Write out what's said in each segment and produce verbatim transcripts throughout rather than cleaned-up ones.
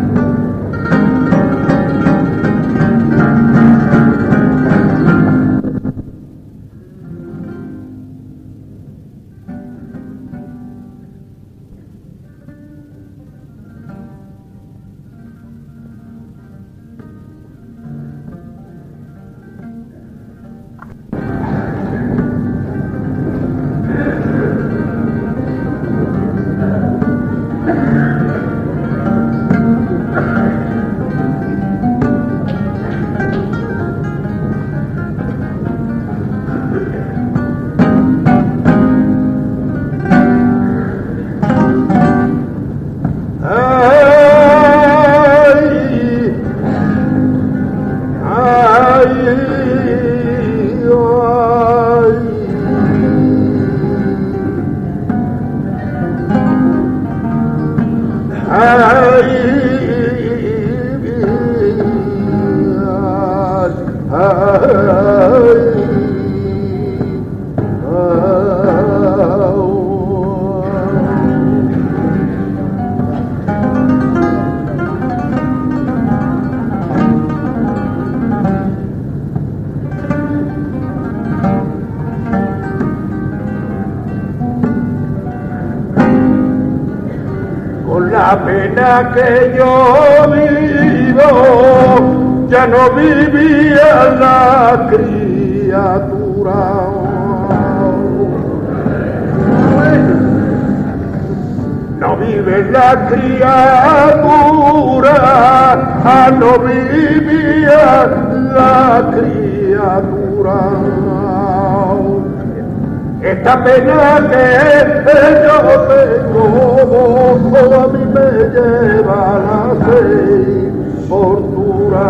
La pena que yo vivo, ya no vivía la criatura. No vive la criatura, ah, no vivía la criatura. Esta pena que yo tengo, a mí me lleva a la sepultura.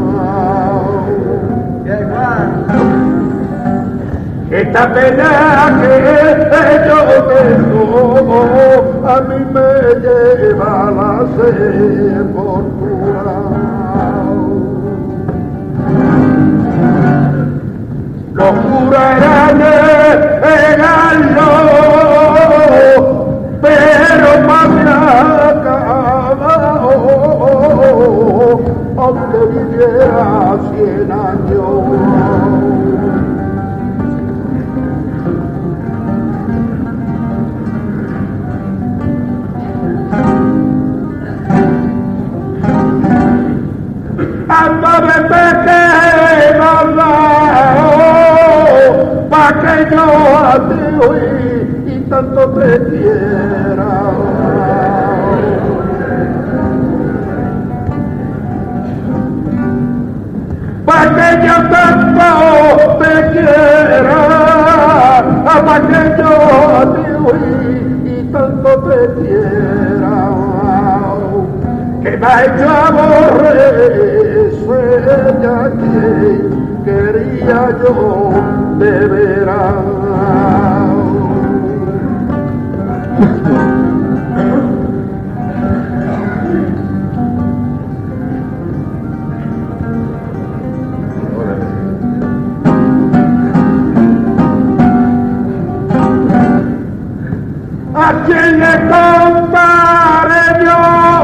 Esta pena que yo tengo, a mí me lleva a la sepultura. Locura era negarlo, pero más me acabado, aunque viviera cien años. Ando de pequeño, pa' que yo a ti oí y tanto te quiera. Pa' que yo tanto te quiera, pa' que yo a ti oí y tanto te quiera. Que me ha hecho aborrecer ya que quería yo de veras. ¿A quién le contaré yo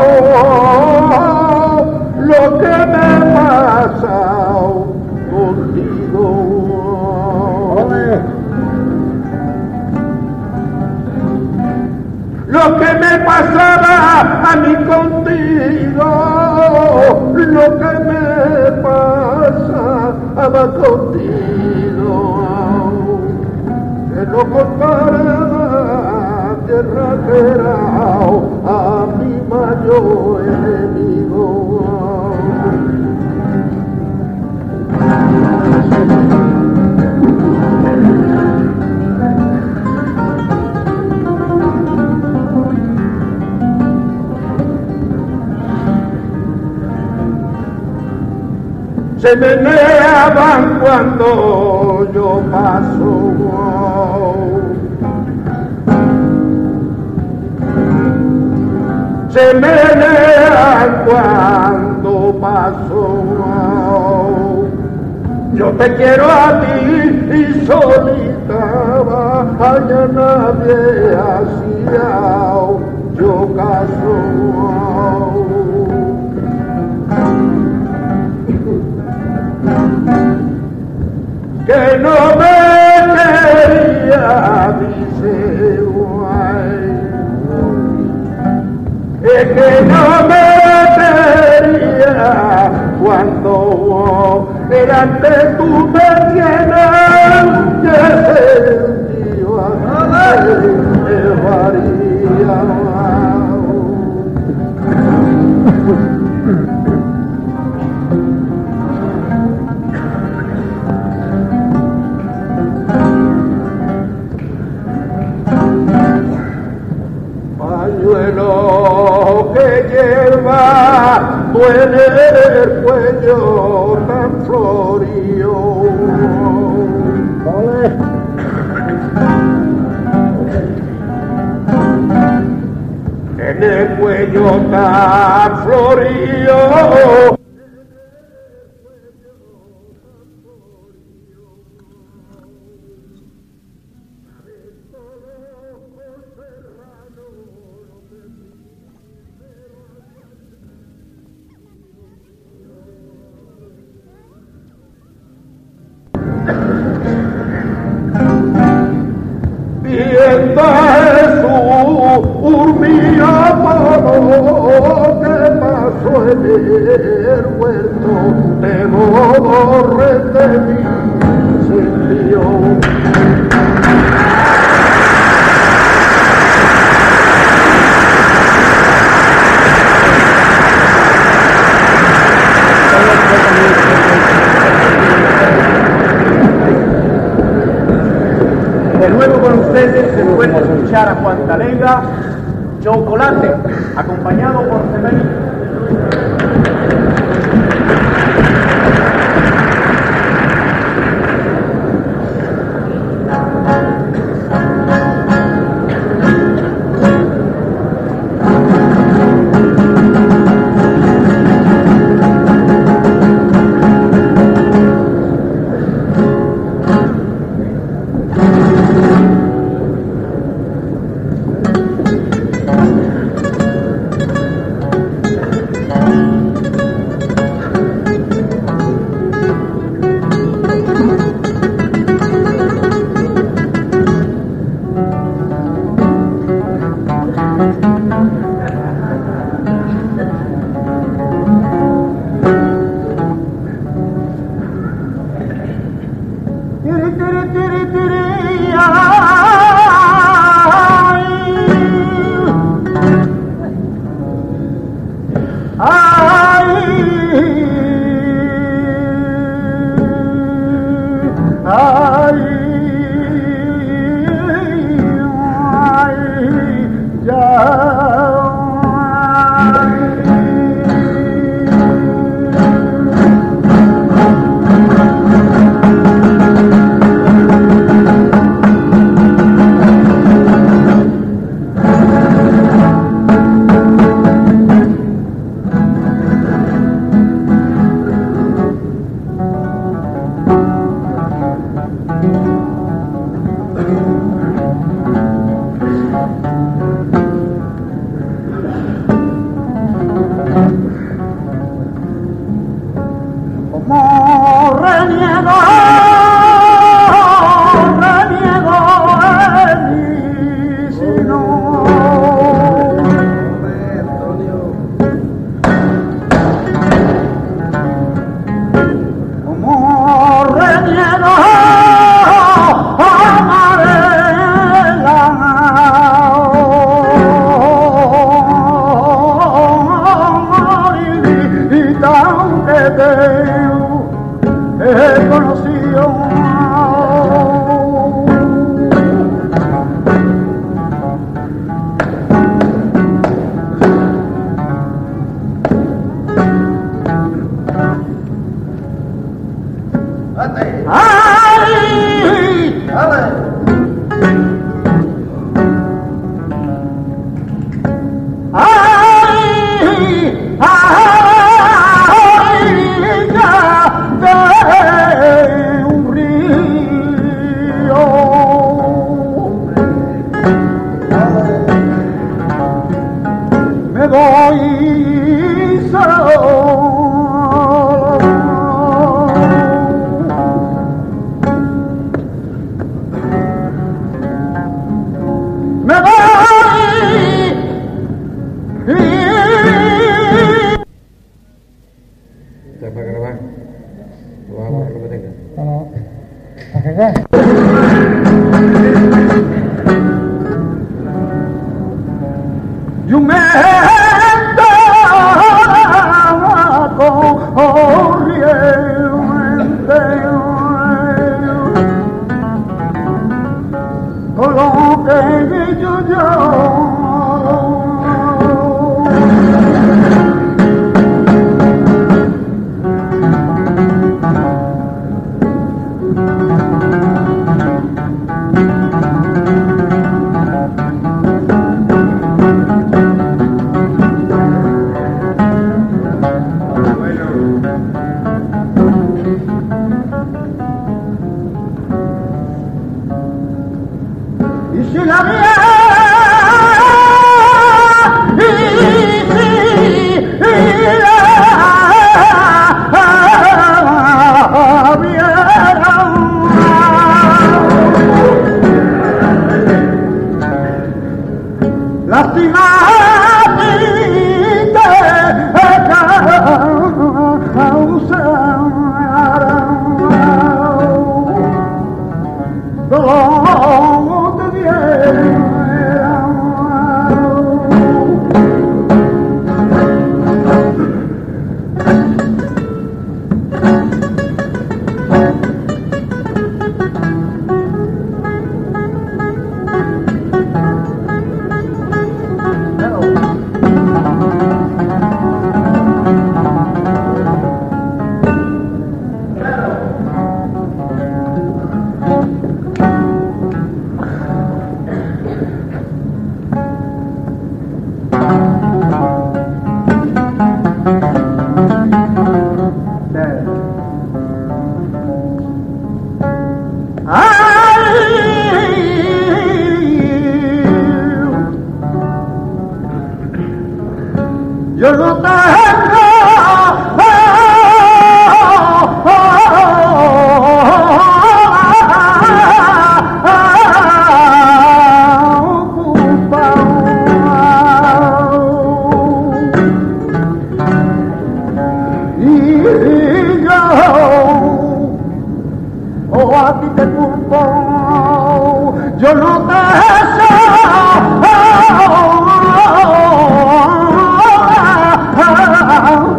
lo que me pasa contigo? Lo que me pasaba a mí contigo, lo que me pasaba contigo, que no comparaba tierra que era a mi mayor enemigo. Se meneaban cuando yo paso, se menean cuando paso. Yo te quiero a ti y solita, allá nadie hacía yo caso. no me quería, dice guay, es que no me quería cuando vos delante tú me tienes que sentido así me varía. Pañuelo que lleva duele el cuello tan florío. Vale. En el cuello tan florío. Viendo a Jesús, urmía todo que pasó en el huerto, de dolores de mí sintió. De nuevo con ustedes, después de escuchar a Juan Talega, Chocolate, acompañado por Severino. con lo que yo yo si la viera, y si la viera, lástima que dolor te diera. Yo no tengo culpa y yo o a ti te culpo, yo no te deseo.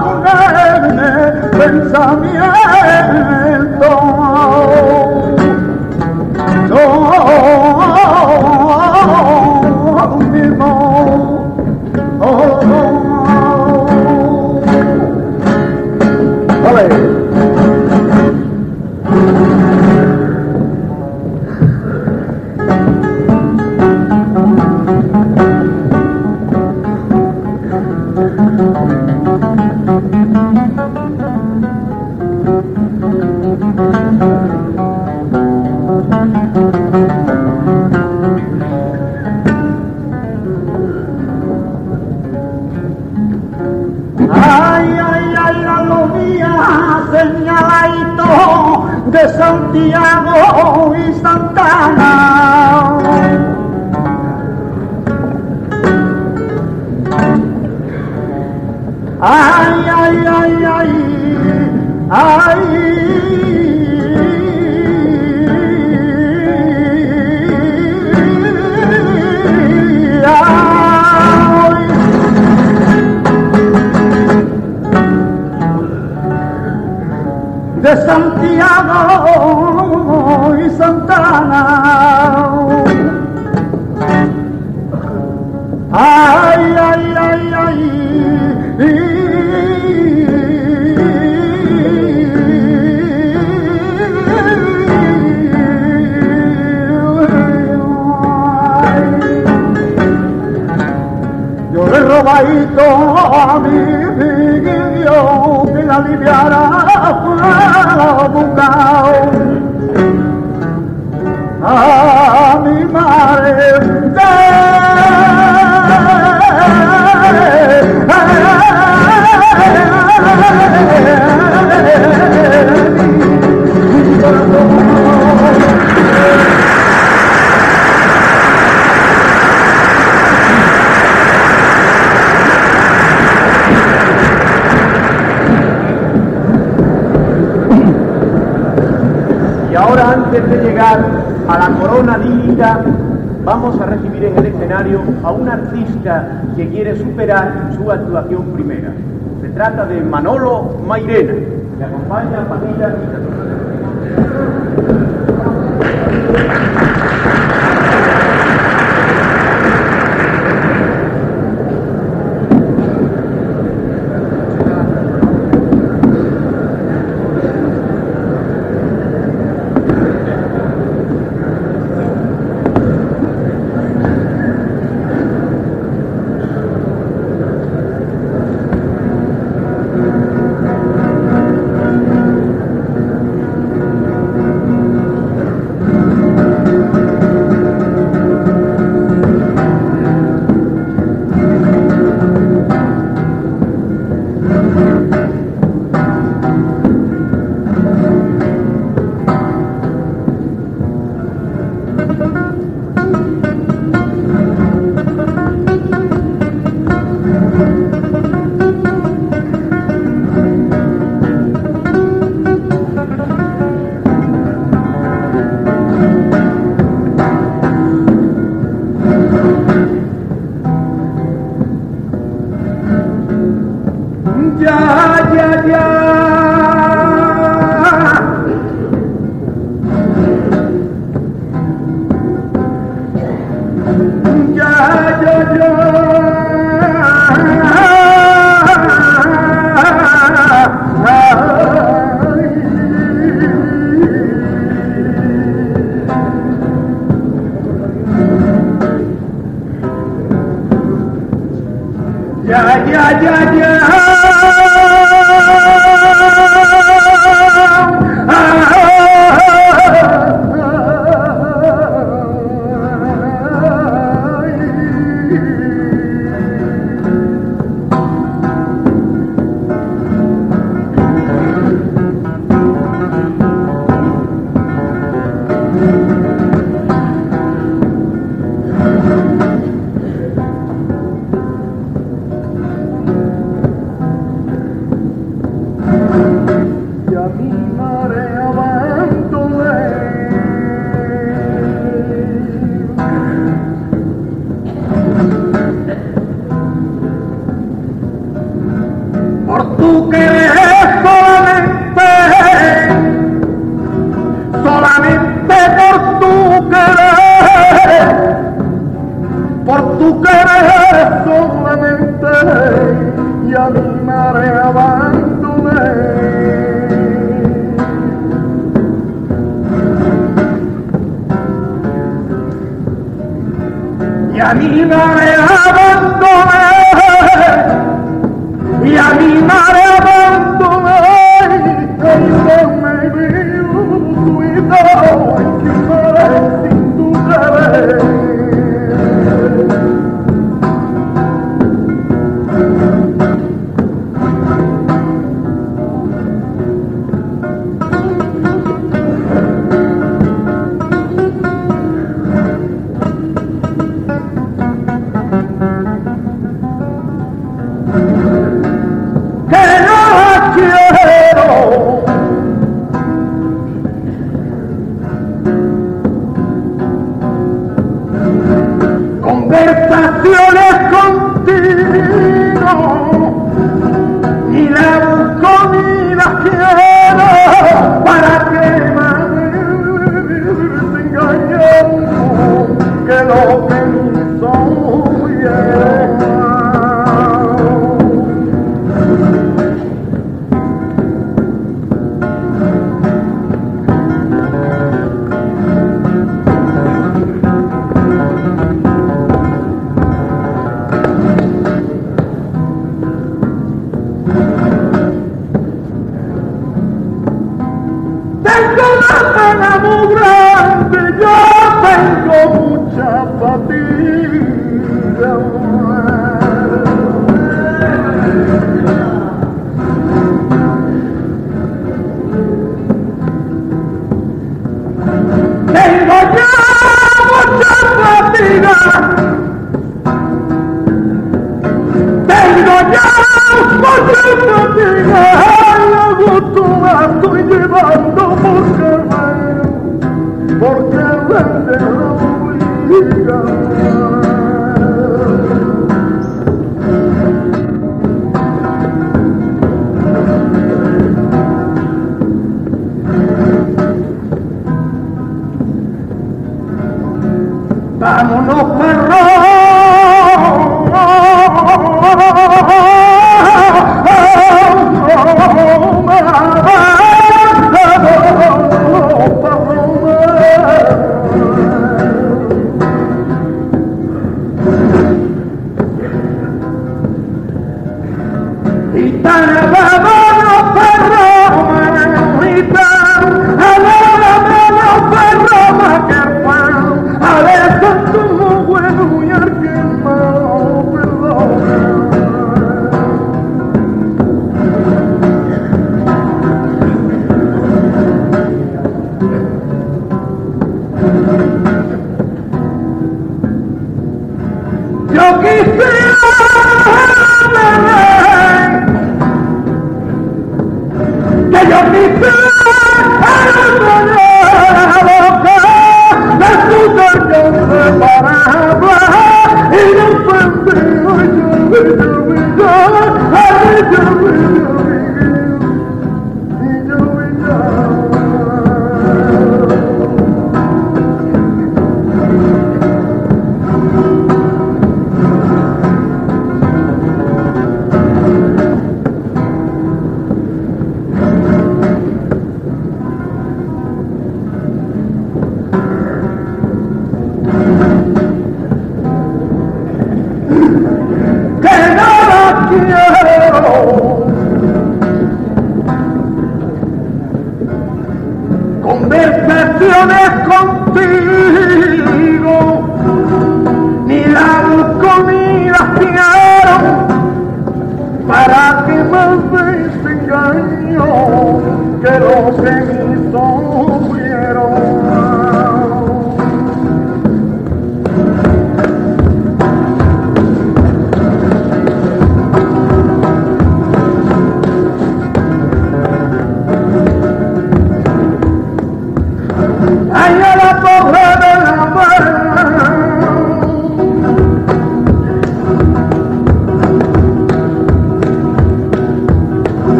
ponerme pensamiento. Yo mismo, oh, vale. Ay, ay, ay, la lomía señaladito de Santiago y Santana. Ay, ay, ay, ay, ay. De Santiago y Santana. Ay, ay, ay, ay. Yo le robadito a mi vivió que la aliviara buscado a mi madre. Y ahora, antes de llegar a la corona lírica, vamos a recibir en el escenario a un artista que quiere superar su actuación primera. Se trata de Manolo Mairena, que acompaña a Padilla. Ya, ya, ya, ya. madre abandoné. Y a mi madre abandoné, y a mi madre abandoné, y no me vio cuidado en que madre sin tu querer. Conversaciones contigo, ni la busco ni la quiero, para que me engañando, que lo que hizo bien. Tengo una pena muy grande, yo tengo mucha fatiga. Tengo ya mucha fatiga. Tengo ya mucha fatiga. Tú la estoy llevando porque veo, porque vende la obliga. Vámonos, perro. Yo quisiera que yo quisiera la boca de tu alcance para hablar y no sentido yo vi yo vi yo ay yo vi yo vi y yo vi yo.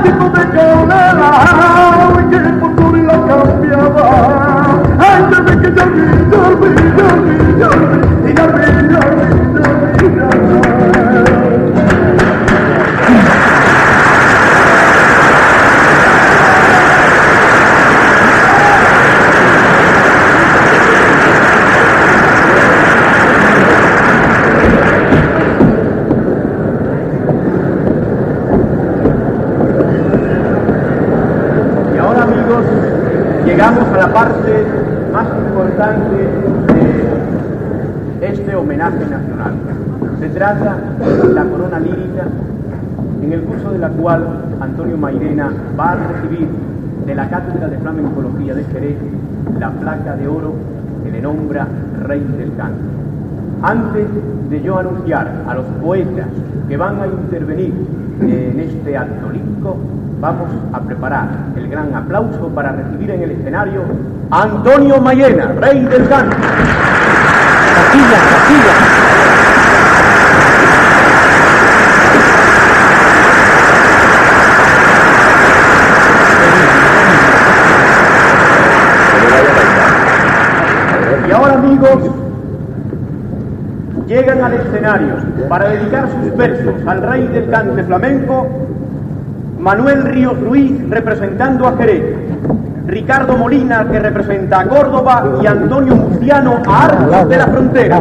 tipo de cólera que por tu la cambiaba. Ay, yo me que yo vi, yo vi, yo vi, yo vi, y yo vi, yo vi, yo vi, yo vi. Llegamos a la parte más importante de este homenaje nacional. Se trata de la corona lírica, en el curso de la cual Antonio Mairena va a recibir de la Cátedra de Flamencología de Jerez la placa de oro que le nombra Rey del Canto. Antes de yo anunciar a los poetas que van a intervenir en este acto lírico, vamos a preparar el gran aplauso para recibir en el escenario a Antonio Mairena, Rey del Canto. Capilla, capilla. Y ahora, amigos, llegan al escenario para dedicar sus versos al Rey del Cante flamenco Manuel Ríos Ruiz, representando a Jerez, Ricardo Molina, que representa a Córdoba, y Antonio Murciano, a Arcos de la Frontera.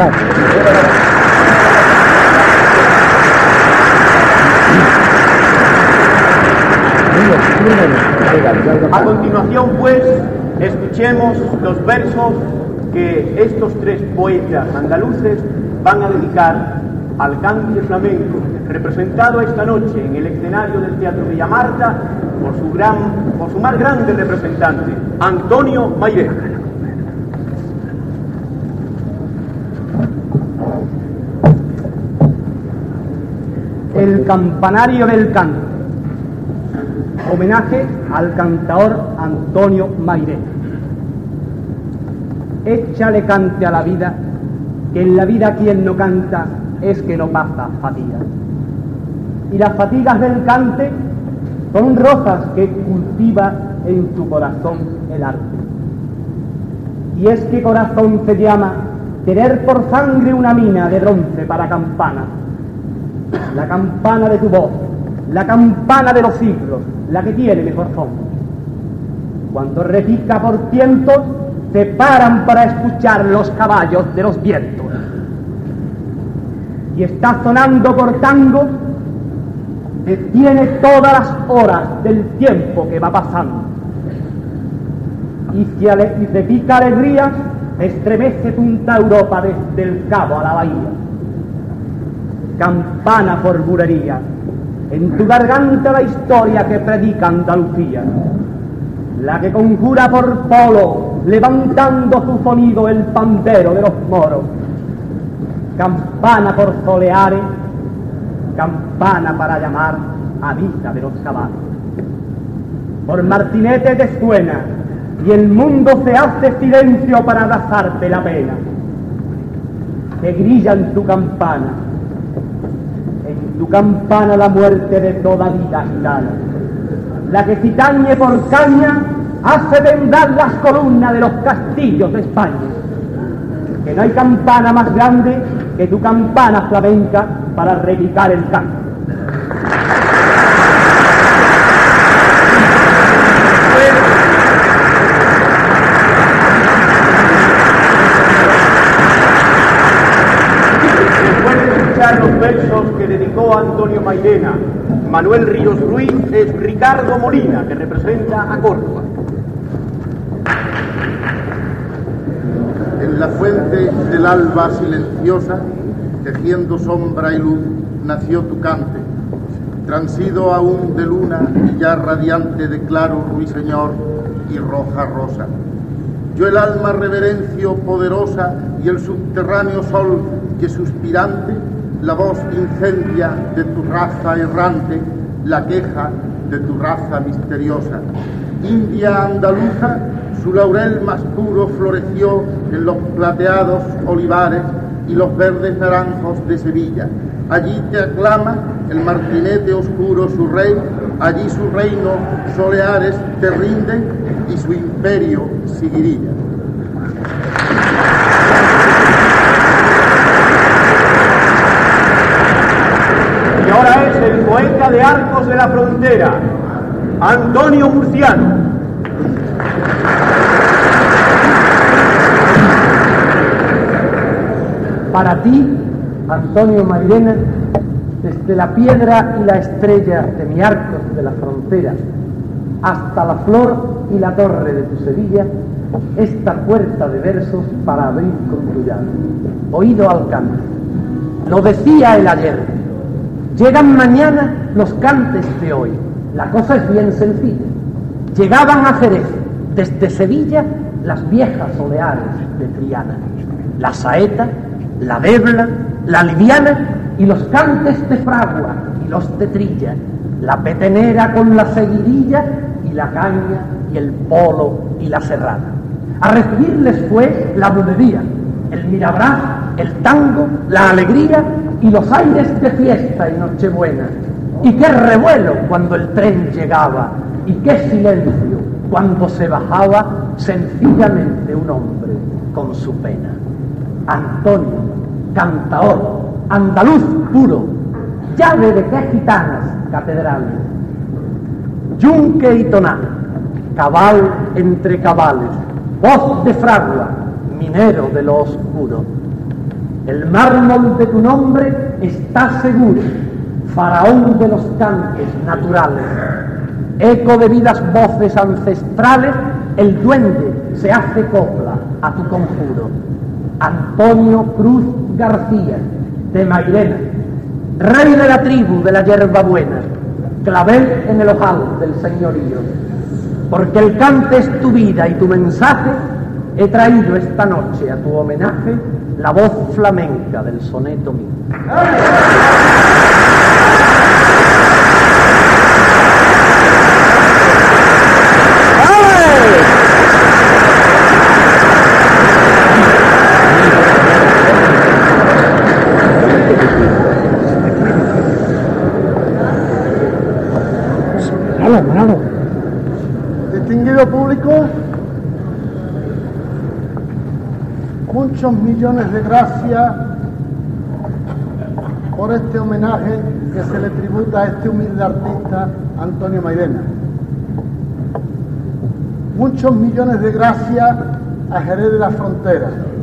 A continuación, pues, escuchemos los versos que estos tres poetas andaluces van a dedicar al cante flamenco, representado esta noche en el escenario del Teatro Villamarta por su gran, por su más grande representante, Antonio Mairena. El campanario del canto. Homenaje al cantaor Antonio Mairena. Échale cante a la vida, que en la vida quien no canta es que no pasa fatiga. Y las fatigas del cante son rosas que cultiva en su corazón el arte. Y es que corazón se llama tener por sangre una mina de bronce para campana. La campana de tu voz, la campana de los siglos, la que tiene mejor son. Cuando repica por tientos, se paran para escuchar los caballos de los vientos. Y está sonando por tango, detiene todas las horas del tiempo que va pasando. Y si ale, y se pica alegría, estremece punta Europa desde el cabo a la bahía. Campana por bulería, en tu garganta la historia que predica Andalucía, la que conjura por polo, levantando su sonido el pandero de los moros. Campana por soleares, campana para llamar a misa de los caballos. Por Martinete te suena, y el mundo se hace silencio para abrazarte la pena. Que grilla en tu campana, en tu campana la muerte de toda vida gitana, la que si tañe por caña hace temblar las columnas de los castillos de España. Que no hay campana más grande que tu campana flamenca para repicar el canto. Después de escuchar los versos que dedicó Antonio Mairena, Manuel Ríos Ruiz, es Ricardo Molina, que representa a Córdoba. En la fuente del alba silenciosa, tejiendo sombra y luz, nació tu cante, transido aún de luna, ya radiante de claro ruiseñor y roja rosa. Yo el alma reverencio poderosa y el subterráneo sol que suspirante, la voz incendia de tu raza errante, la queja de tu raza misteriosa. India andaluza, su laurel más puro floreció en los plateados olivares y los verdes naranjos de Sevilla. Allí te aclama el martinete oscuro su rey, allí su reino soleares te rinde y su imperio seguiría. Y ahora es el poeta de Arcos de la Frontera, Antonio Murciano. Para ti, Antonio Mairena, desde la piedra y la estrella de mi Arcos de la Frontera hasta la flor y la torre de tu Sevilla, esta puerta de versos para abrir con tu llave. Oído al canto. Lo decía el ayer. Llegan mañana los cantes de hoy. La cosa es bien sencilla. Llegaban a Jerez, desde Sevilla, las viejas oleares de Triana. La saeta, la debla, la liviana y los cantes de fragua y los de trilla, la petenera con la seguidilla y la caña y el polo y la serrana. A recibirles fue la bulería, el mirabrás, el tango, la alegría y los aires de fiesta y nochebuena. Y qué revuelo cuando el tren llegaba y qué silencio cuando se bajaba sencillamente un hombre con su pena. Antonio, cantaor, andaluz puro, llave de qué gitanas catedrales, yunque y toná, cabal entre cabales, voz de fragua, minero de lo oscuro. El mármol de tu nombre está seguro, faraón de los cantes naturales, eco de vidas voces ancestrales, el duende se hace copla a tu conjuro. Antonio Cruz García, de Mairena, rey de la tribu de la yerba buena, clavel en el ojal del señorío. Porque el cante es tu vida y tu mensaje, he traído esta noche a tu homenaje la voz flamenca del soneto mío. Distinguido público, muchos millones de gracias por este homenaje que se le tributa a este humilde artista Antonio Mairena. Muchos millones de gracias a Jerez de la Frontera,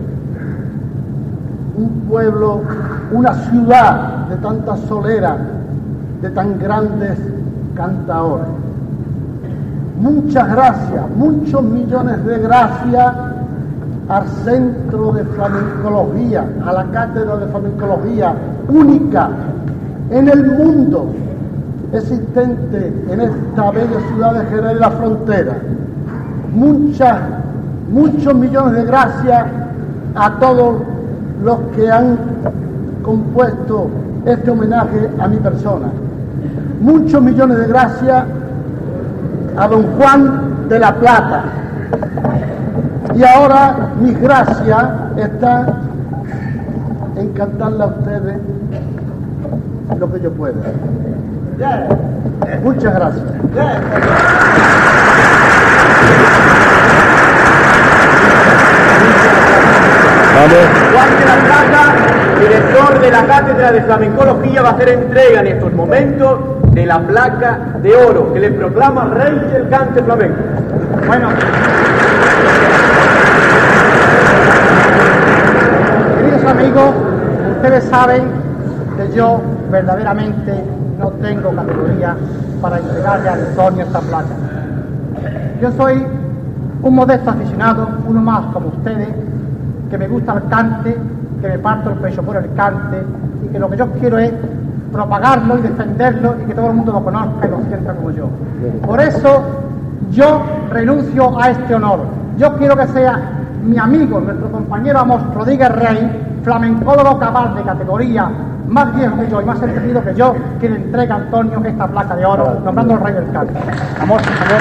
un pueblo, una ciudad de tanta solera, de tan grandes cantaores. Muchas gracias, muchos millones de gracias al Centro de Flamencología, a la Cátedra de Flamencología, única en el mundo existente en esta bella ciudad de Jerez de la Frontera. Muchas, muchos millones de gracias a todos los que han compuesto este homenaje a mi persona. Muchos millones de gracias a don Juan de la Plata. Y ahora mis gracias están en cantarle a ustedes lo que yo pueda. Muchas gracias. Juan de la Plata, director de la Cátedra de Flamencología, va a hacer entrega en estos momentos de la placa de oro que le proclama rey del cante flamenco. Bueno, queridos amigos, ustedes saben que yo verdaderamente no tengo categoría para entregarle a Antonio esta placa. Yo soy un modesto aficionado, uno más como ustedes, que me gusta el cante, que me parto el pecho por el cante y que lo que yo quiero es propagarlo y defenderlo y que todo el mundo lo conozca y lo sienta como yo. Por eso yo renuncio a este honor. Yo quiero que sea mi amigo, nuestro compañero Amos Rodríguez Rey, flamencólogo cabal de categoría, más viejo que yo y más entendido que yo, quien entrega a Antonio esta placa de oro, nombrando el rey del cante. Amos, por favor.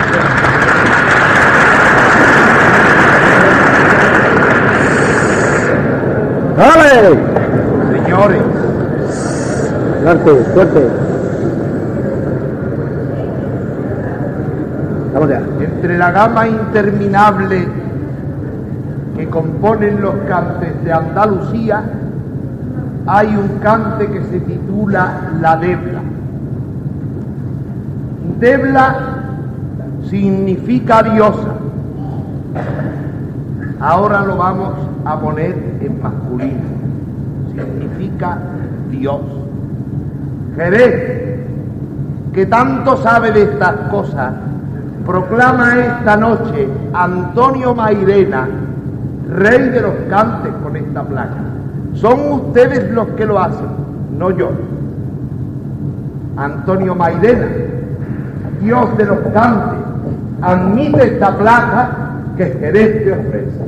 ¡Dale! Señores, Suerte, suerte. Vamos allá. Entre la gama interminable que componen los cantes de Andalucía, hay un cante que se titula La Debla. Debla significa diosa. Ahora lo vamos a poner en masculino. Significa Dios. Jerez, que tanto sabe de estas cosas, proclama esta noche Antonio Mairena, rey de los cantes, con esta placa. Son ustedes los que lo hacen, no yo. Antonio Mairena, Dios de los cantes, admite esta placa que Jerez te ofrece.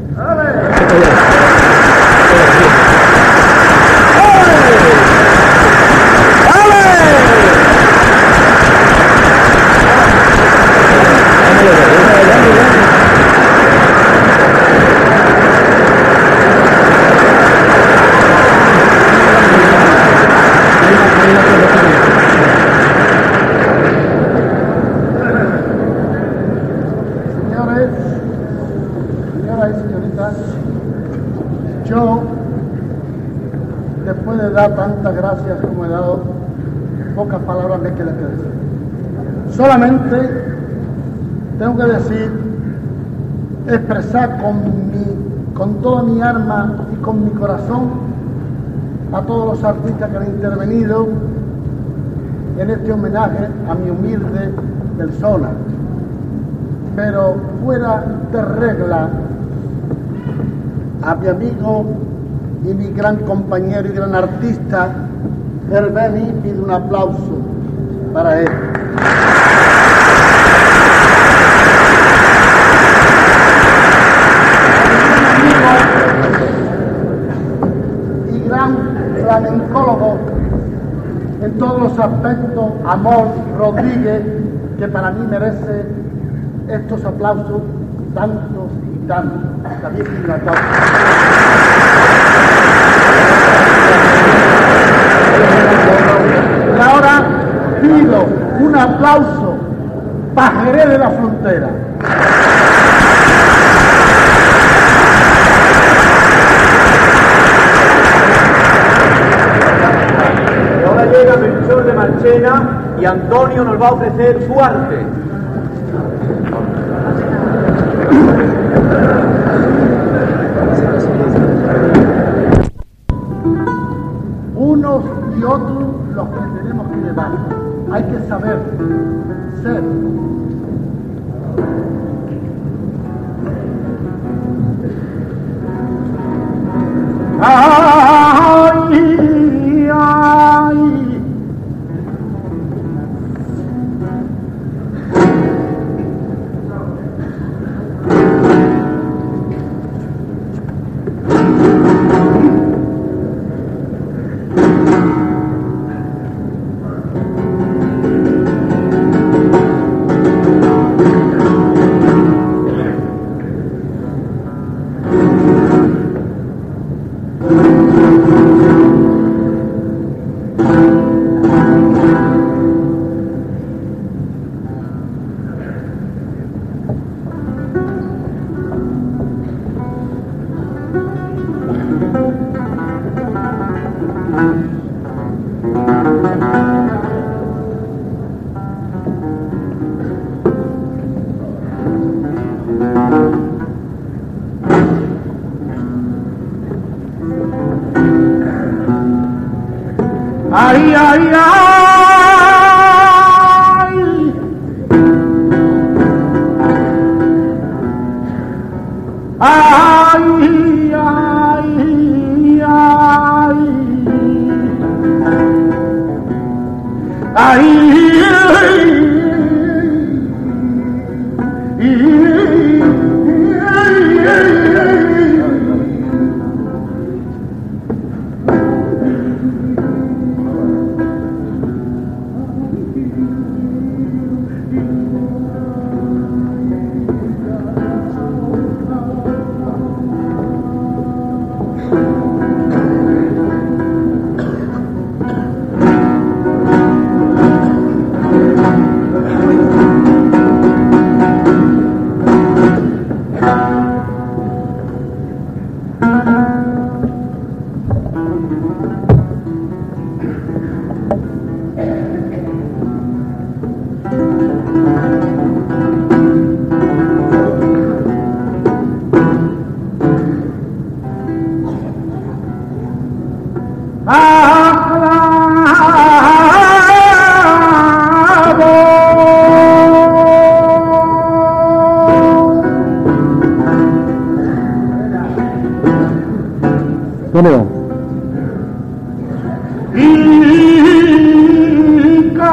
Señores, señoras y señoritas, yo, después de dar tantas gracias como he dado, pocas palabras me quedan que decir. Solamente tengo que decir, expresar con, mi, con toda mi alma y con mi corazón a todos los artistas que han intervenido en este homenaje a mi humilde persona. Pero fuera de regla, a mi amigo y mi gran compañero y gran artista, Herbeni, pido un aplauso para él. Y gran flamencólogo en todos los aspectos, Amor Rodríguez, que para mí merece estos aplausos tantos y tantos. También pido un aplauso. Y ahora pido un aplauso para Jerez de la Frontera. Y ahora llega Melchor de Marchena y Antonio nos va a ofrecer su arte. Unos y otros los que tenemos que llevar. Hay que saber ser. Ay, ay. Ay, ay, ay. Ay, ay, ay. Ay, Tónelo. Ica,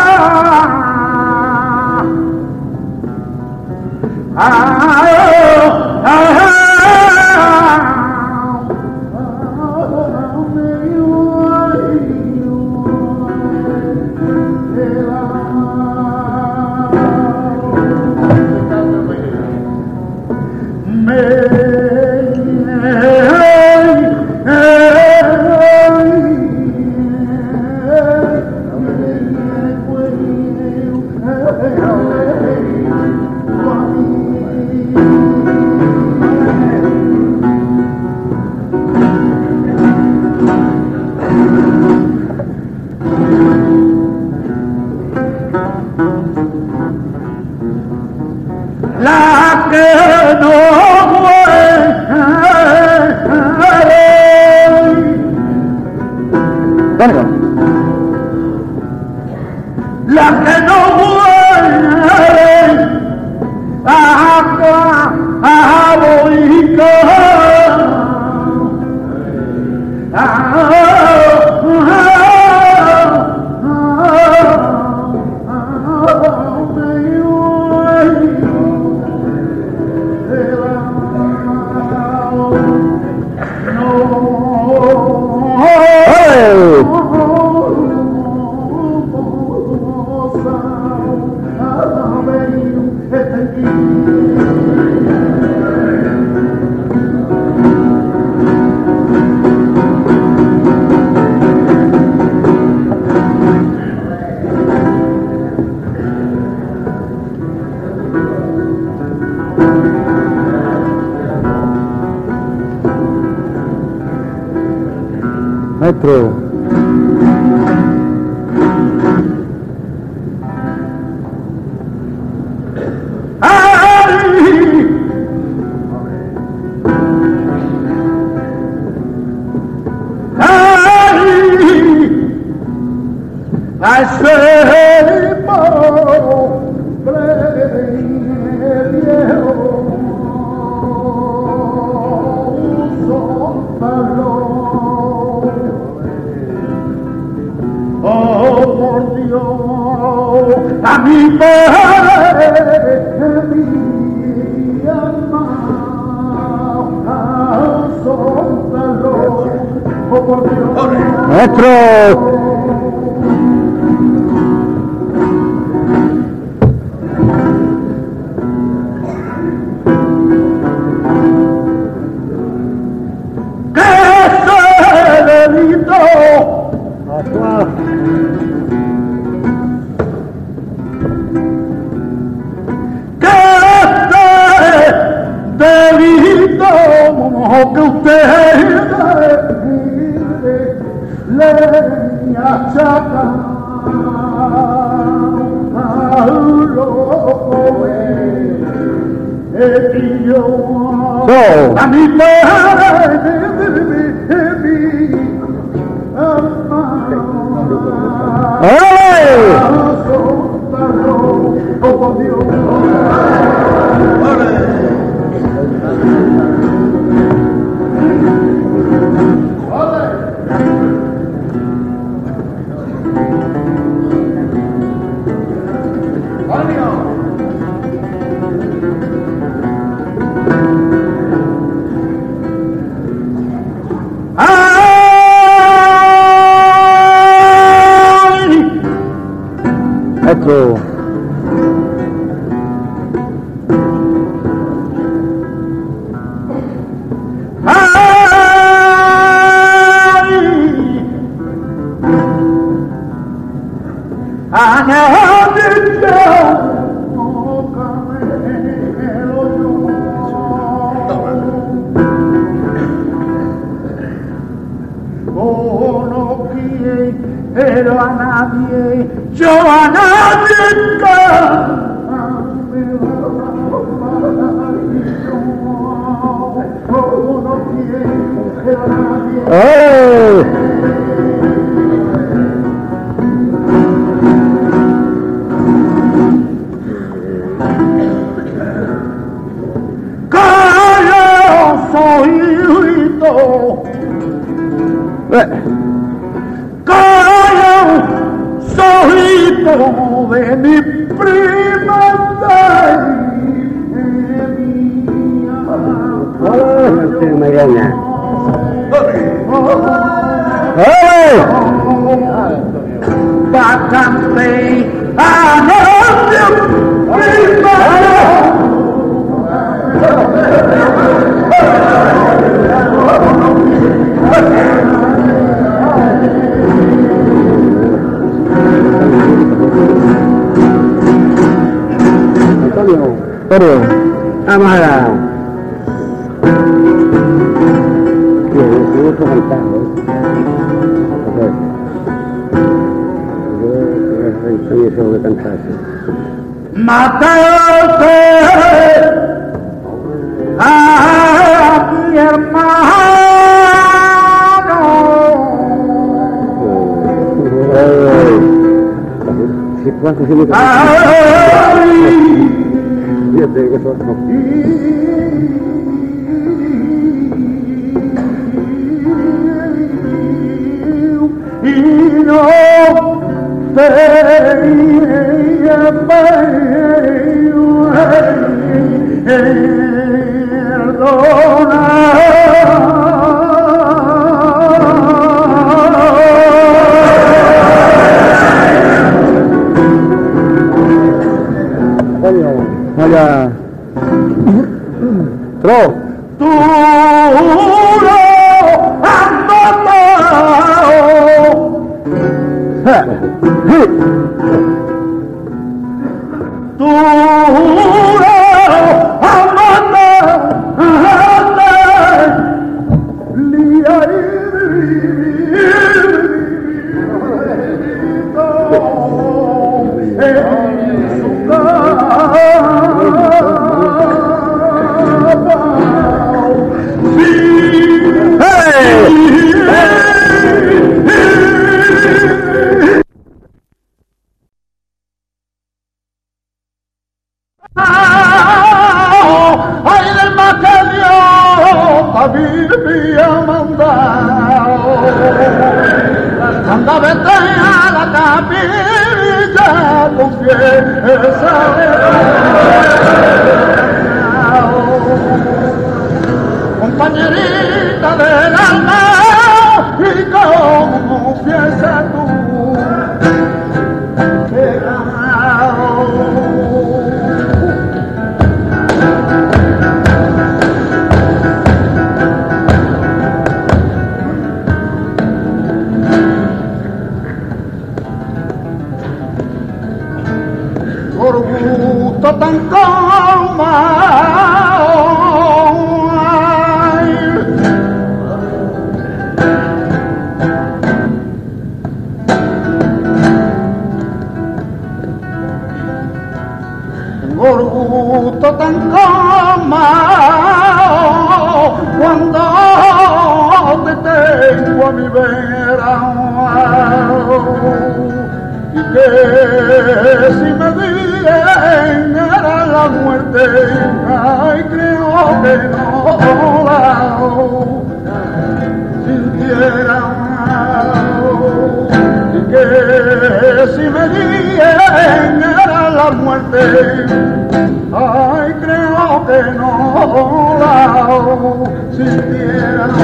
la que no Tónelo. la que no muere, acá, aboica, Maestro. a mi padre, mi amado, sóntalo, oh por Dios. Maestro. Que ese delito delito que usted le achaca al loco y yo a mi padre mi amado oh por Dios. Maestro. Pero a nadie, yo a nadie no quiero a nadie. ¡Eh! Que yo soy hijito hijo de mi prima Mariana. Bastante anuncio Antonio, Antonio, vamos a la... Yo otro cantando. Yo tengo que cantar. mataste a mi hermano. Si cuánto se me Ay, yo tengo que sonar. y no Vaya. Tro. tú no has matado. Tú ay del más que Dios a mí me ha mandado. Anda vete a la capilla, confiesa. Compañerita del alma, y confiesa tú. Por gusto tan como por gusto tan como cuando te tengo a mi vera. Y que si me diera la muerte, ay, creo que no la sintiera. Y que si me diera la muerte, ay, creo que no la sintiera.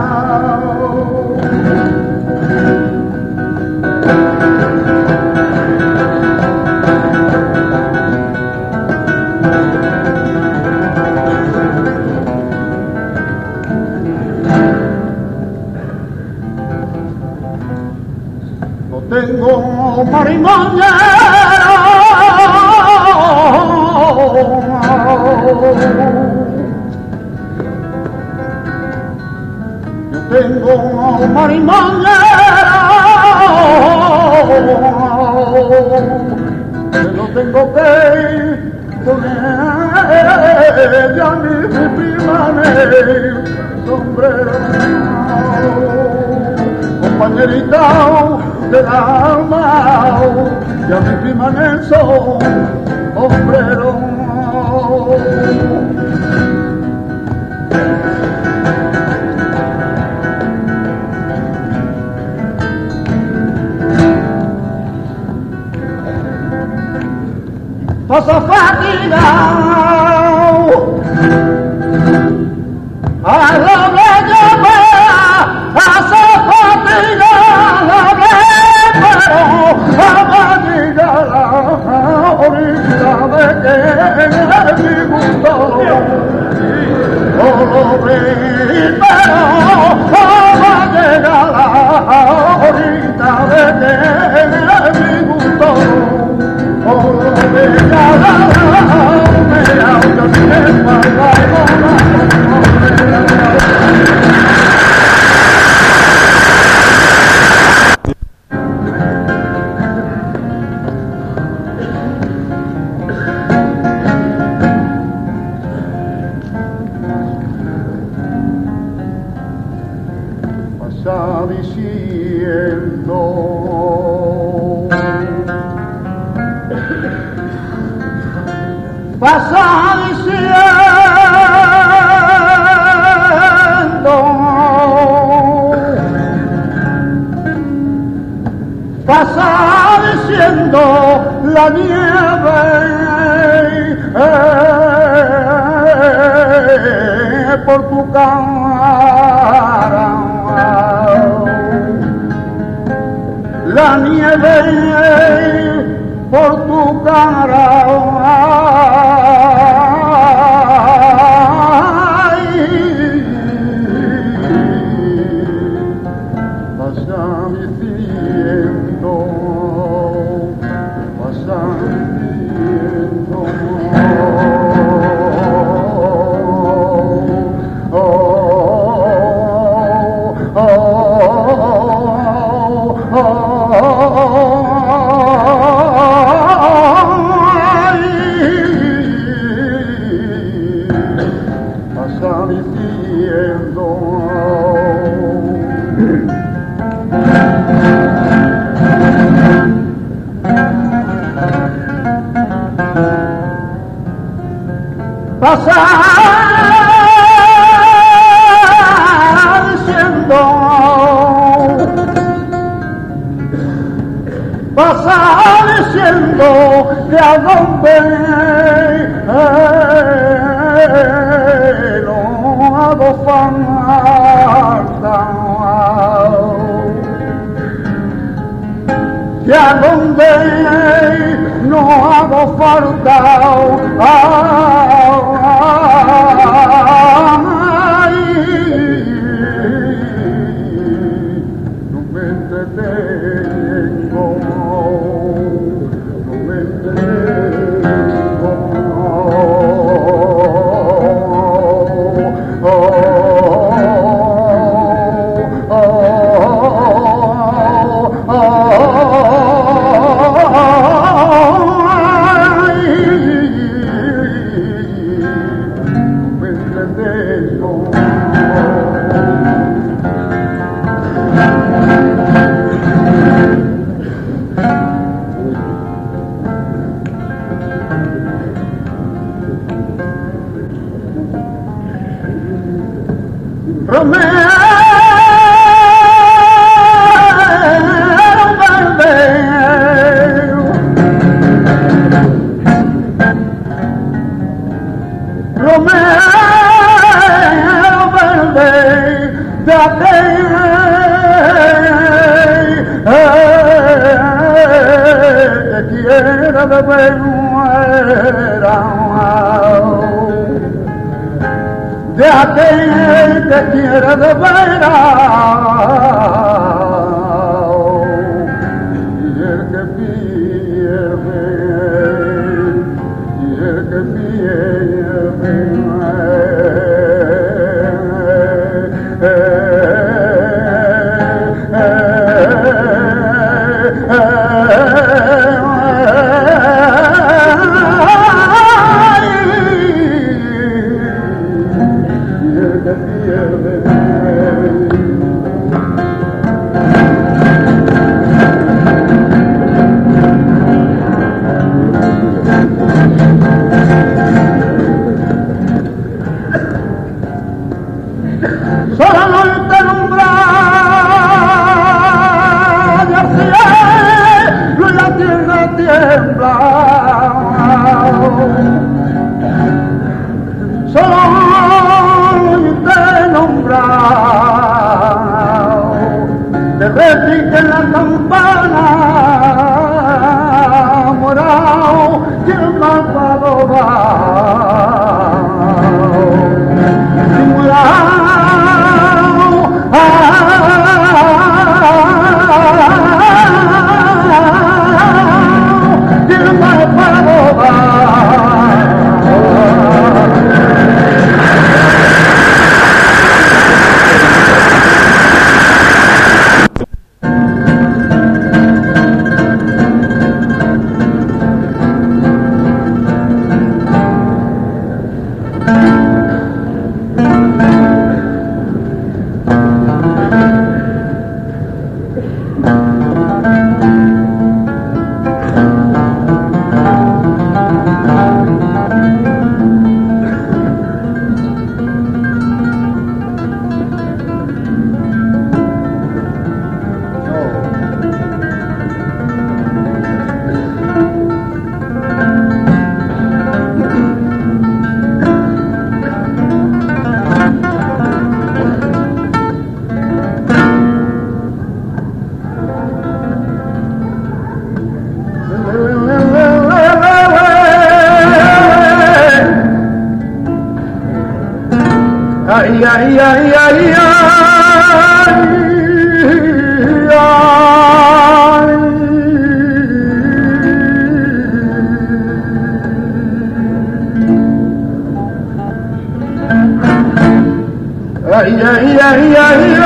Tengo marimonero, yo tengo marimonero, pero tengo que poner ya mi primer sombrero. Compañerita del alma, ya mi prima en el sombrero. paso fatigado, a la bella paso fatigado, pero a la orilla de que mi gusto, oh, pero a la orilla de que mi gusto. Pasa diciendo pasa diciendo, pasa diciendo la nieve eh, por tu cara, la nieve por tu cara. Pasa diciendo, pasa diciendo que a donde no hago falta, que a donde no hago falta. De aquel que quiere de veras, y el que pierde, y el que pierde, eh, eh, eh, eh, ay, ay, ay, ay, ay, ay, ay, ay,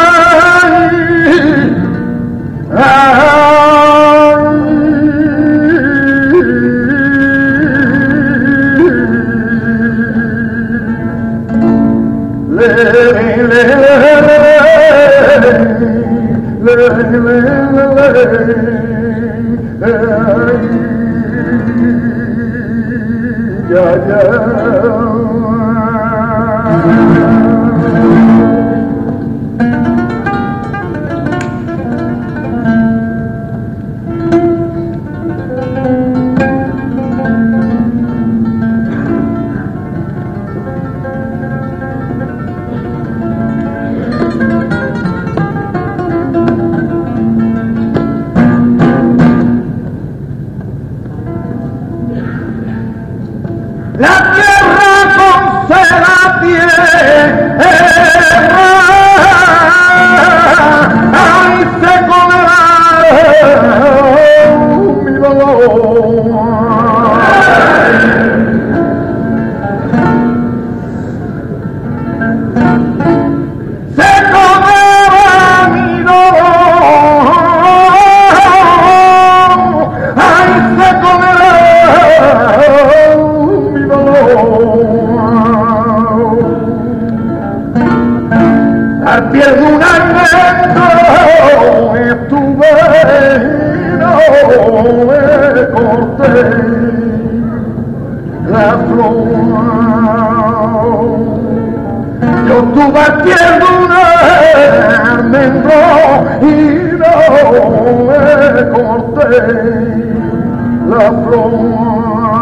la tierra con cera tierra, ay, se comerá mi dolor. Se comerá mi dolor, ay, se comerá mi dolor. Al pie de un año estuve y no me corté la flor. Yo estuve al pie de un almendro y no me corté la flor.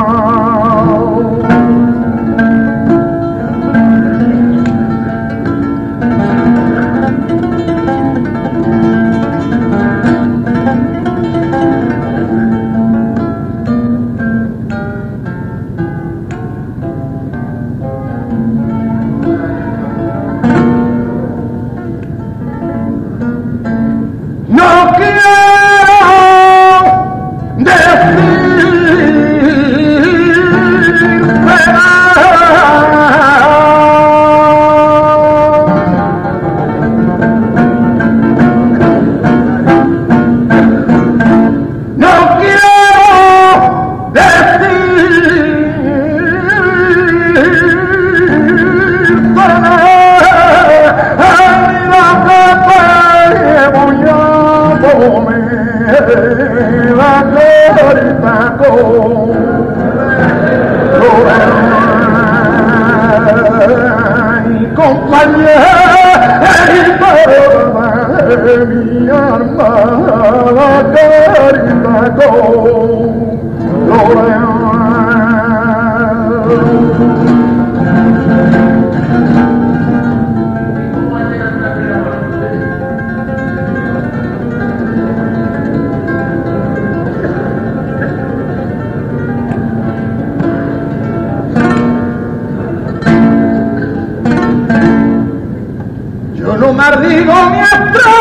No quiero decir no quiero decir la glorita con y compañera de mi alma, la glorita con yo no maldigo mi estrella,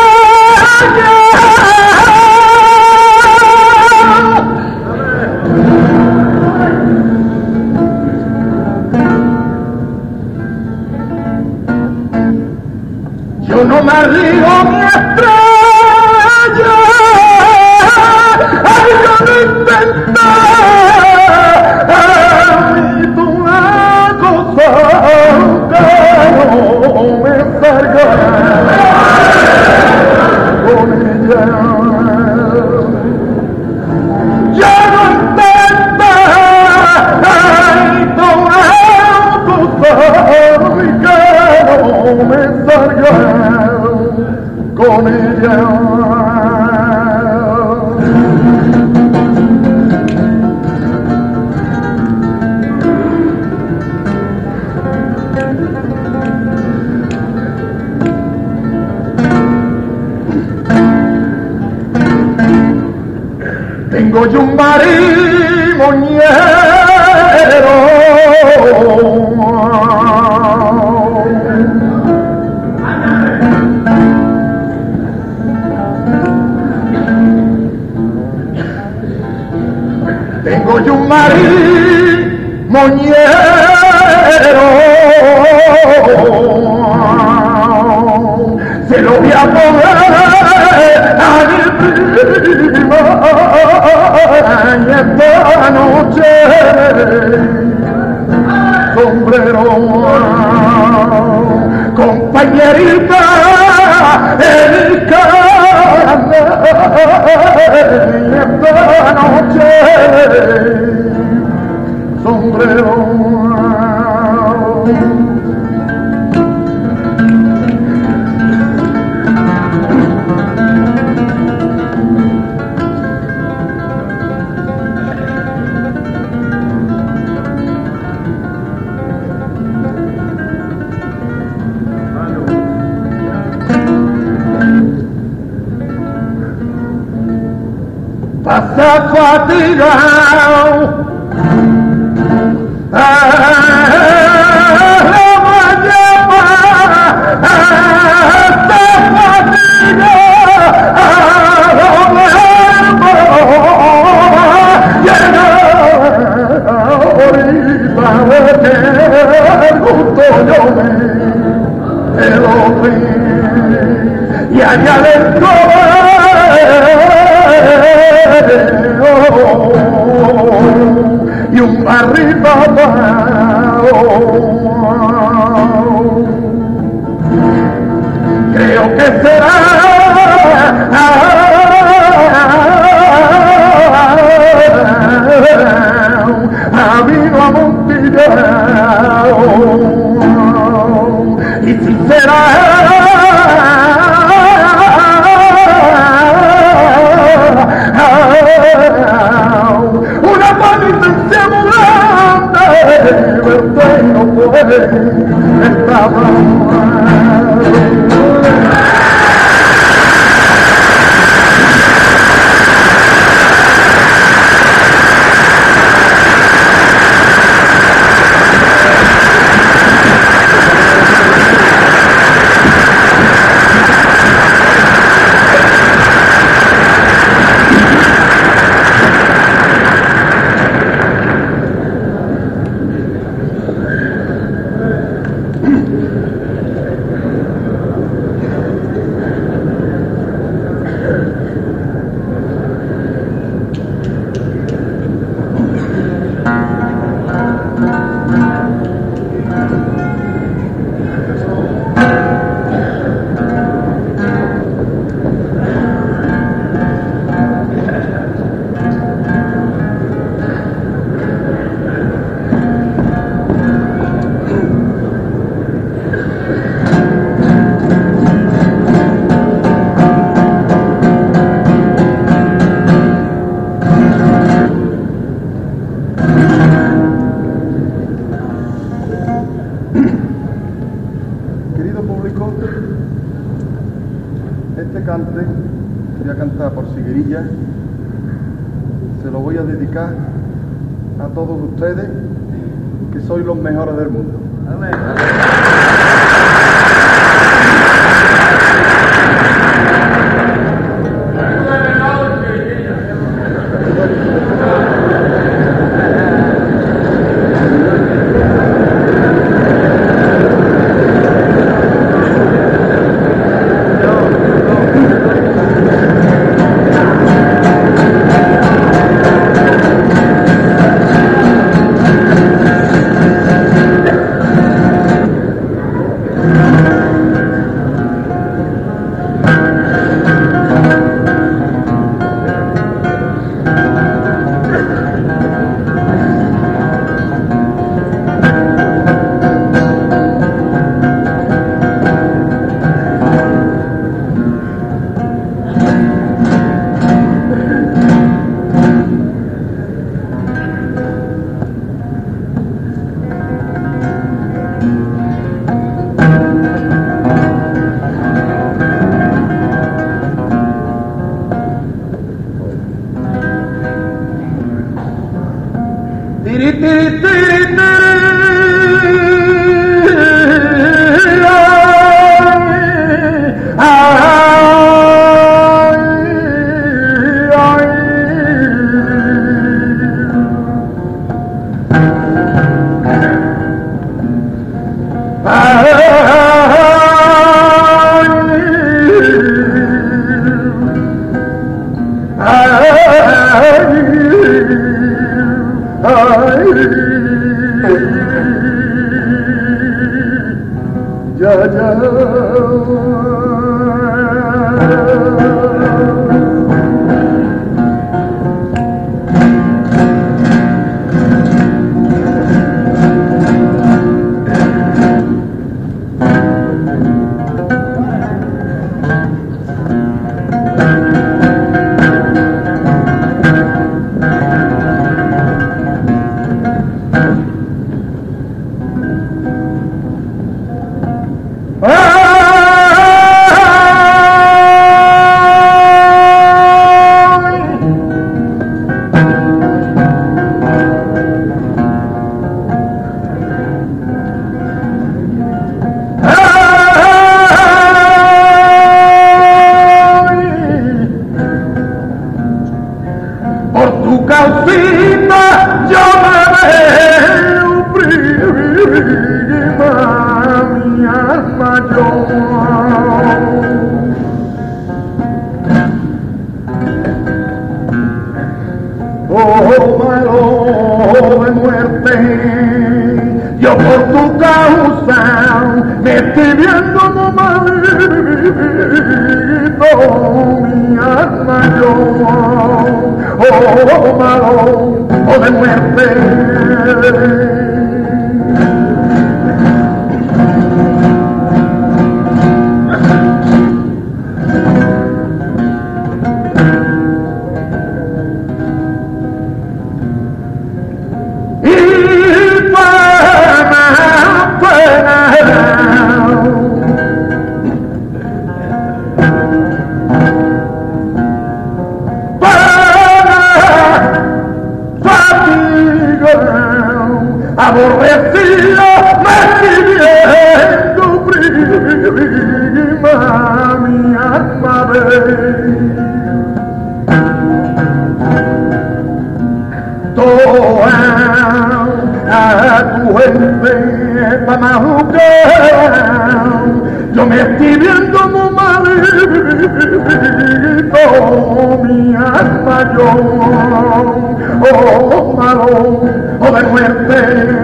yo no maldigo mi estrella, ay, yo no intenté una cosa que no me salga con ella. Yo no intenté una cosa que no me salga con ella. Tengo yo un marimonero soy un marín moñero, se lo voy a poner a mi prima en esta noche. Sombrero, compañerita, el carne en esta noche. Sombrero. Pasa fatigado, y allá dentro y un barrito creo que será a vino amontillado, y si será una penitencia muy grande, verte no puede estar. Este cante que voy a cantar por Siguerilla se lo voy a dedicar a todos ustedes que sois los mejores del mundo. Amén. Ya, ya. Yo me estoy viendo muy malito, mi alma yo, oh malo, oh de muerte.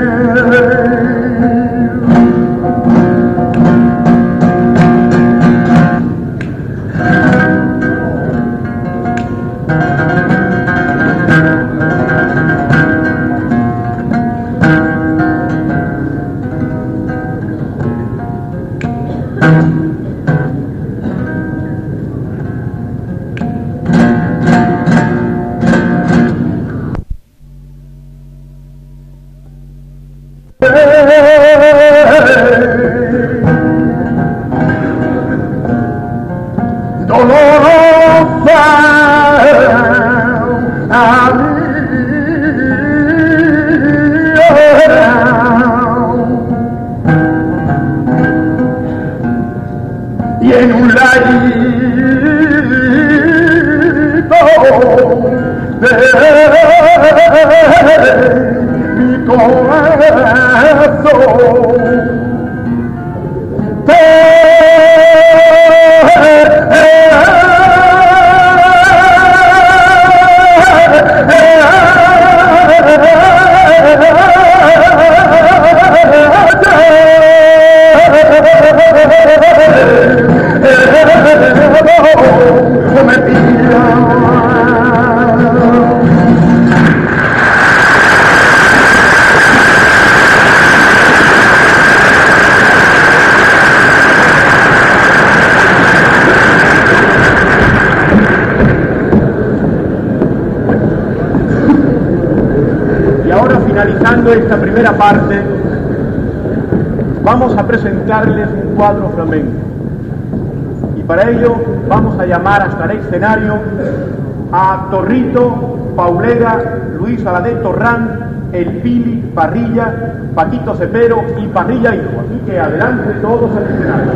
Esta primera parte vamos a presentarles un cuadro flamenco y para ello vamos a llamar hasta el escenario a Torrito, Paulega, Luis Aladé Torrán, El Pili, Parrilla, Paquito Cepero y Parrilla Hijo. Así que adelante todos al escenario.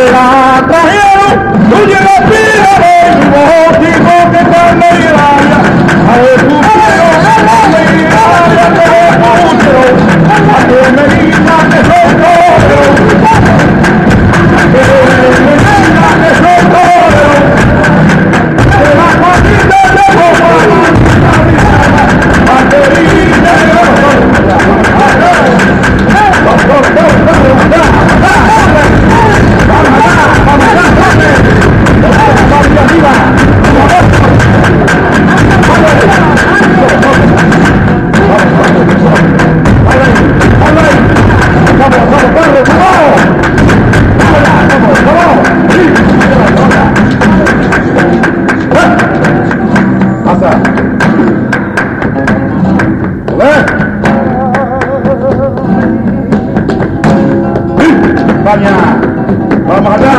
se la trajeron, tú llegaste a ver un motivo que cuando iraya, a ver tu pelo, a ver iraya, te lo puse, a que me diga que soy todo, a que me diga que soy todo, que la familia de Bogotá, a que diga que soy todo. Vamos allá.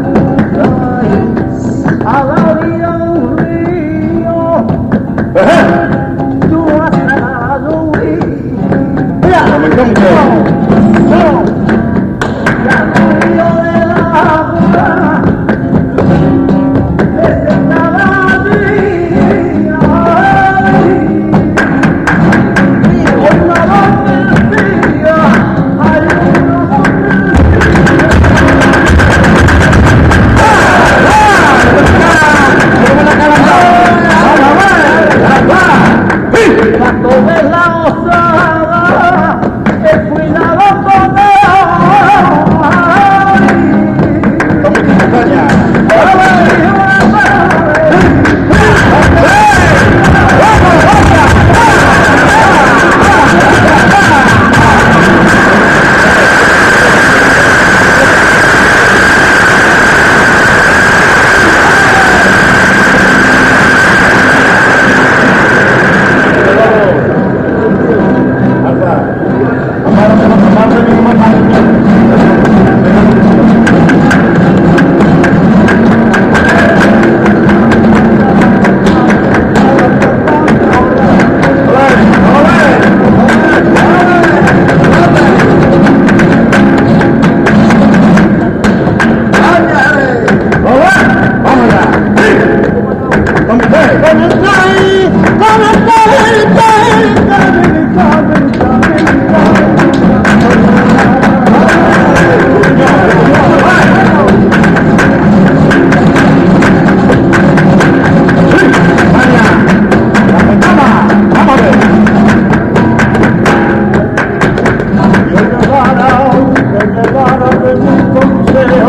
A la orilla de un río, ¿Eh? tú has dado huir. Mira, no me encuentro. No, y al río de la agua, desde cada día, con la voz del día, hay una voz de la osada, el cuidado con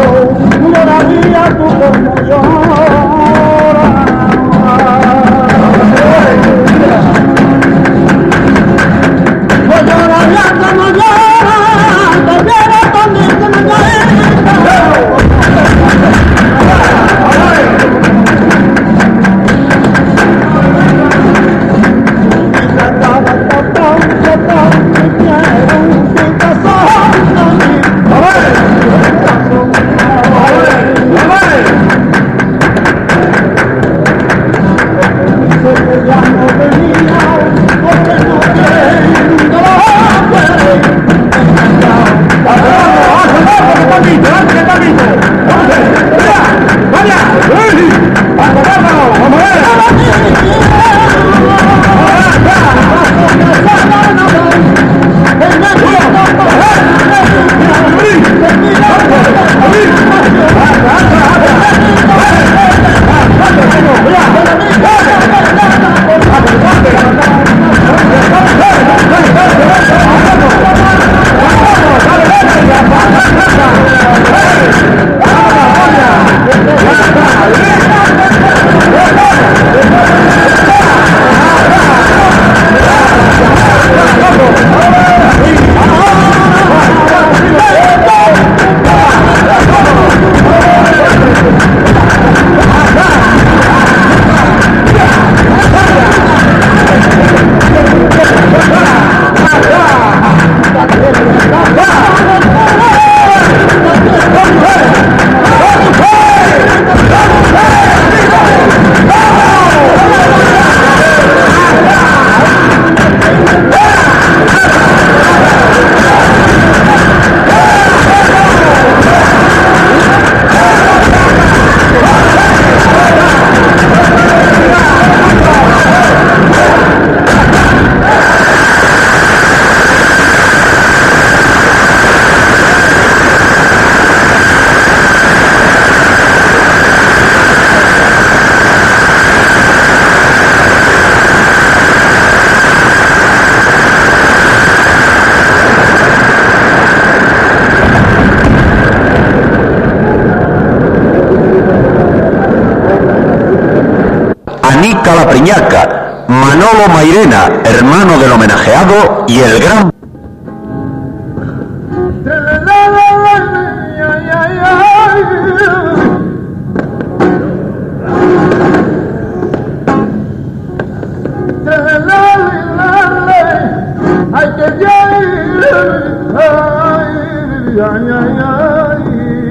tu como llora. a la Priñaca, Manolo Mairena, hermano del homenajeado, y el gran... Ay, que ay, ay, ay, ay.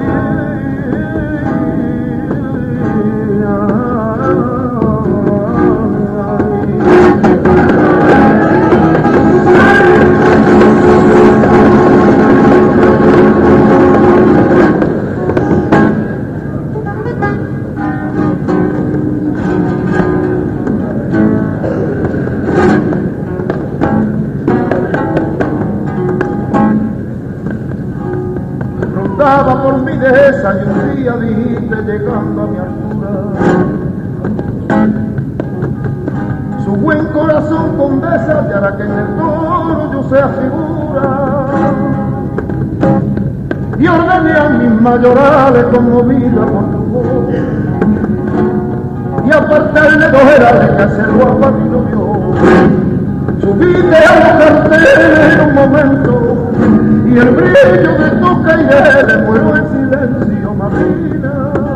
Por mi dehesa y un día dijiste llegando a mi altura, su buen corazón condesa te hará que en el toro yo sea figura, y ordené a mis mayorales conmovida por tu voz, y apartarle dos herales que hacer guapa mi novio, subiste a los carteles en un momento, y el brillo de tu calle le muero en silencio, madrina.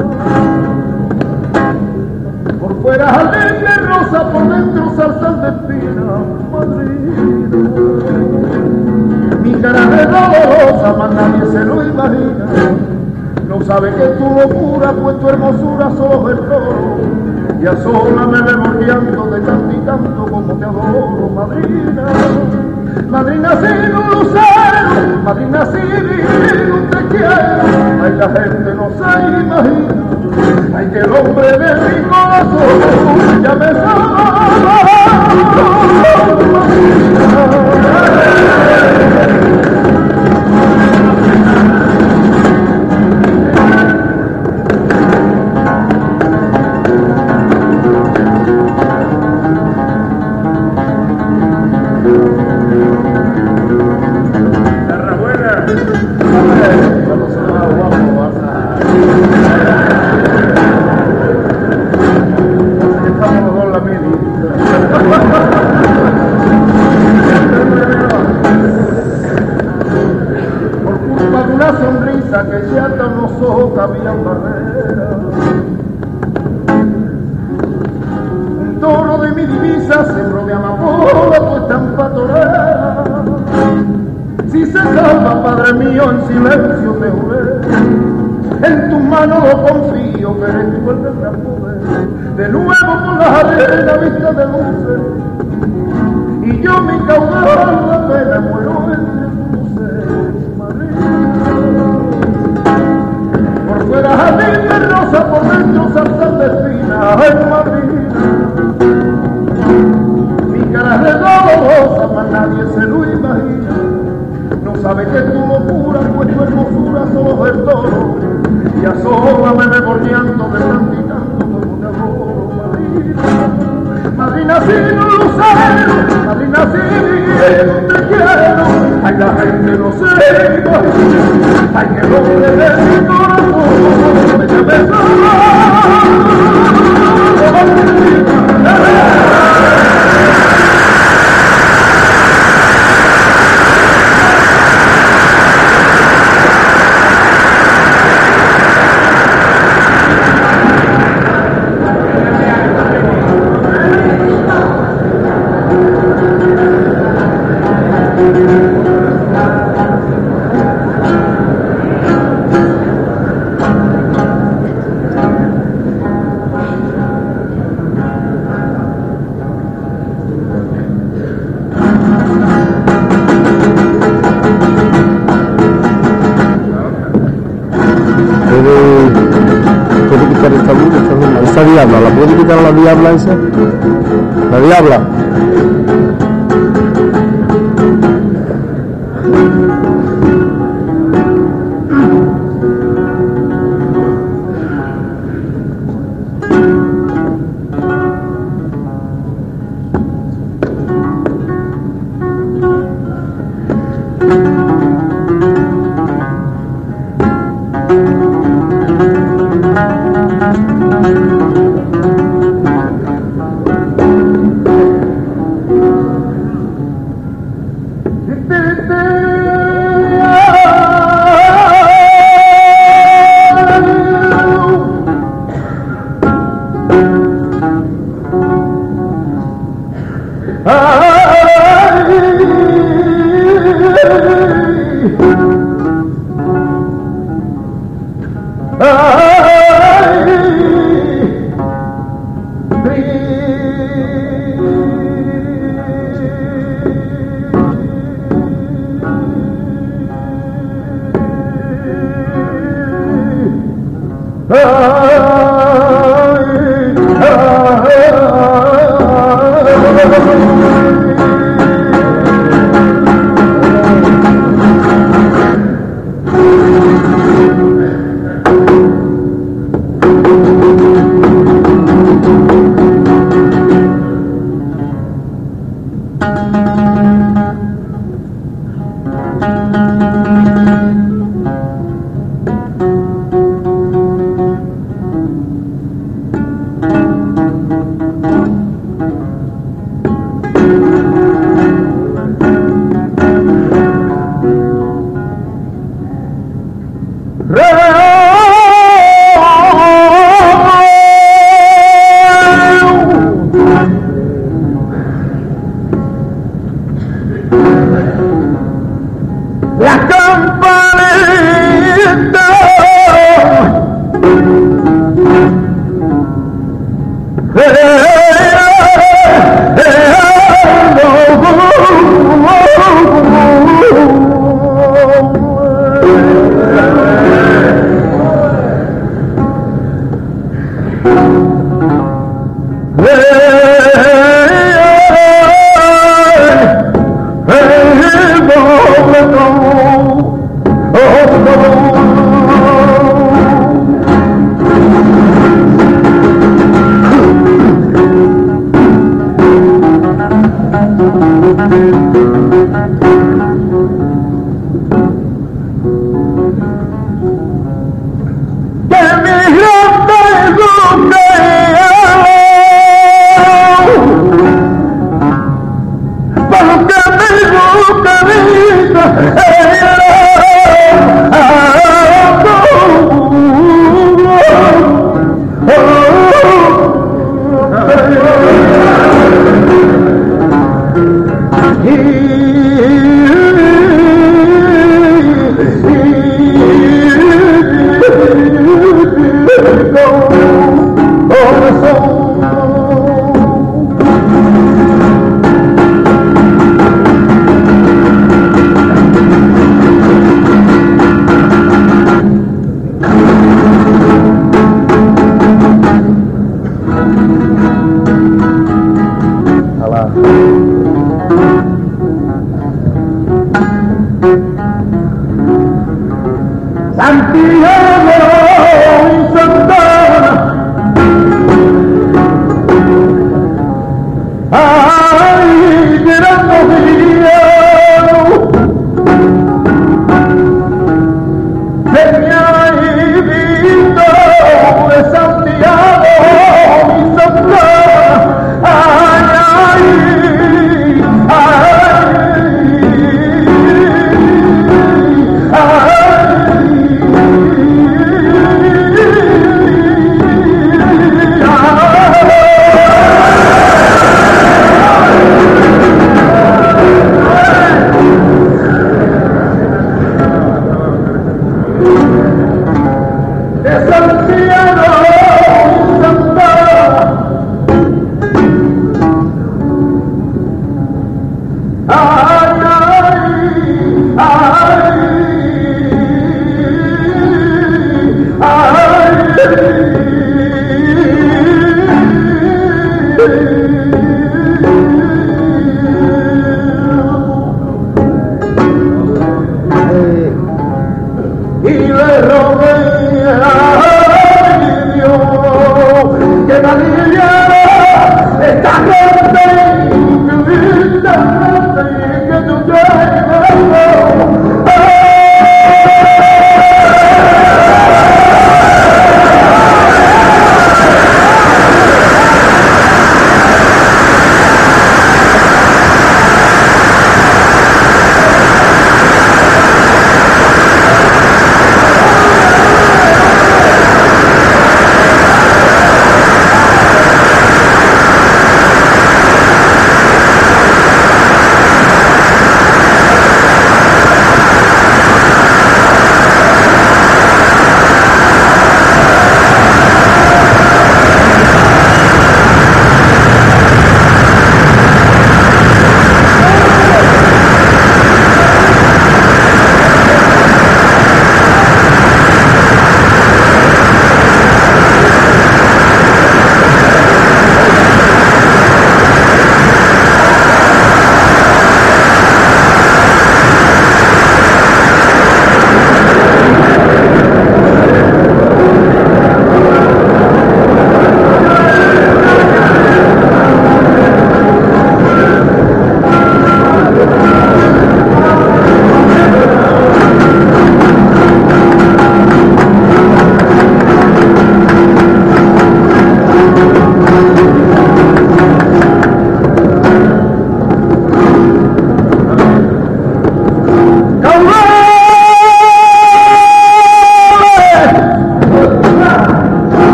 Por fuera jardín de rosa, por dentro zarzal de espina, madrina. Mi cara es dolorosa, mas nadie se lo imagina. No sabe que tu locura, pues tu hermosura sos el toro, y asómame memoriando de tanto y tanto como te adoro, madrina. Madrina sin un lucero, madrina sin divino te quiero, ay la gente no se imagina, ay que el hombre de mi corazón ya me que ya tan los ojos cabían barreras. Un toro de mi divisa sembró de amapola tu estampa torera. Si se salva, padre mío, en silencio te juré, en tus manos lo confío, que eres tú el del gran poder. De nuevo por las arenas vista de luces, y yo mi caudal la pena muero entre tus luces, madrina. Por fuera jardín de rosa, por dentro zarzal de espina, ay madrina. Mi cara es redolorosa, mas nadie se lo imagina. No sabe que tu locura, pues tu hermosura sos el toro, y asómame memoriando de tanto y tanto como te adoro, madrina. Madrina sin un lucero, madrina sin te quiero, ay la gente no se imagina, ay que el hombre de mi corazón me llame esa diabla, ¿la puede quitar a la diabla esa? La diabla.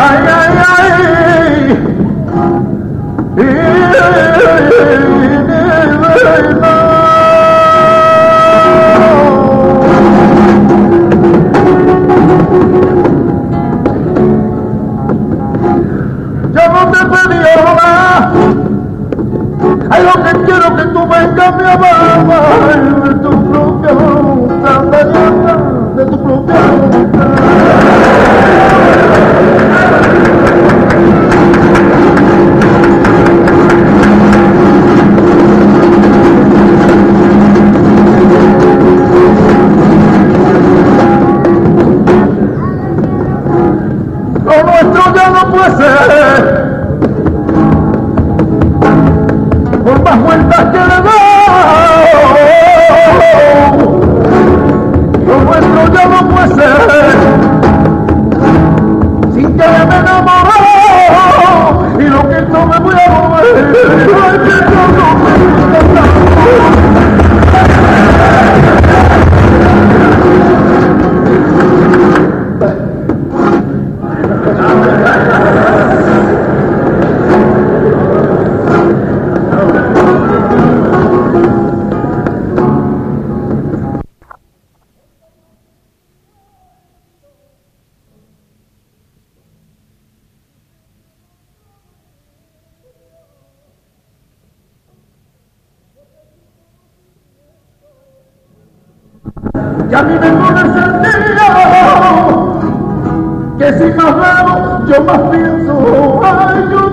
ay, ay, ay. Y, yo no te pedí ahora. Ay, lo que quiero que tú vengas mi amada de tu propia voluntad, de tu propia voluntad. Lo nuestro ya no puede ser. Por más vueltas que le doy, lo nuestro ya no puede ser, sin que me enamoró, y lo que no me voy a mover, ay, que yo no me gusta y a mí me pone sentido que si más veo, yo más pienso, ay, yo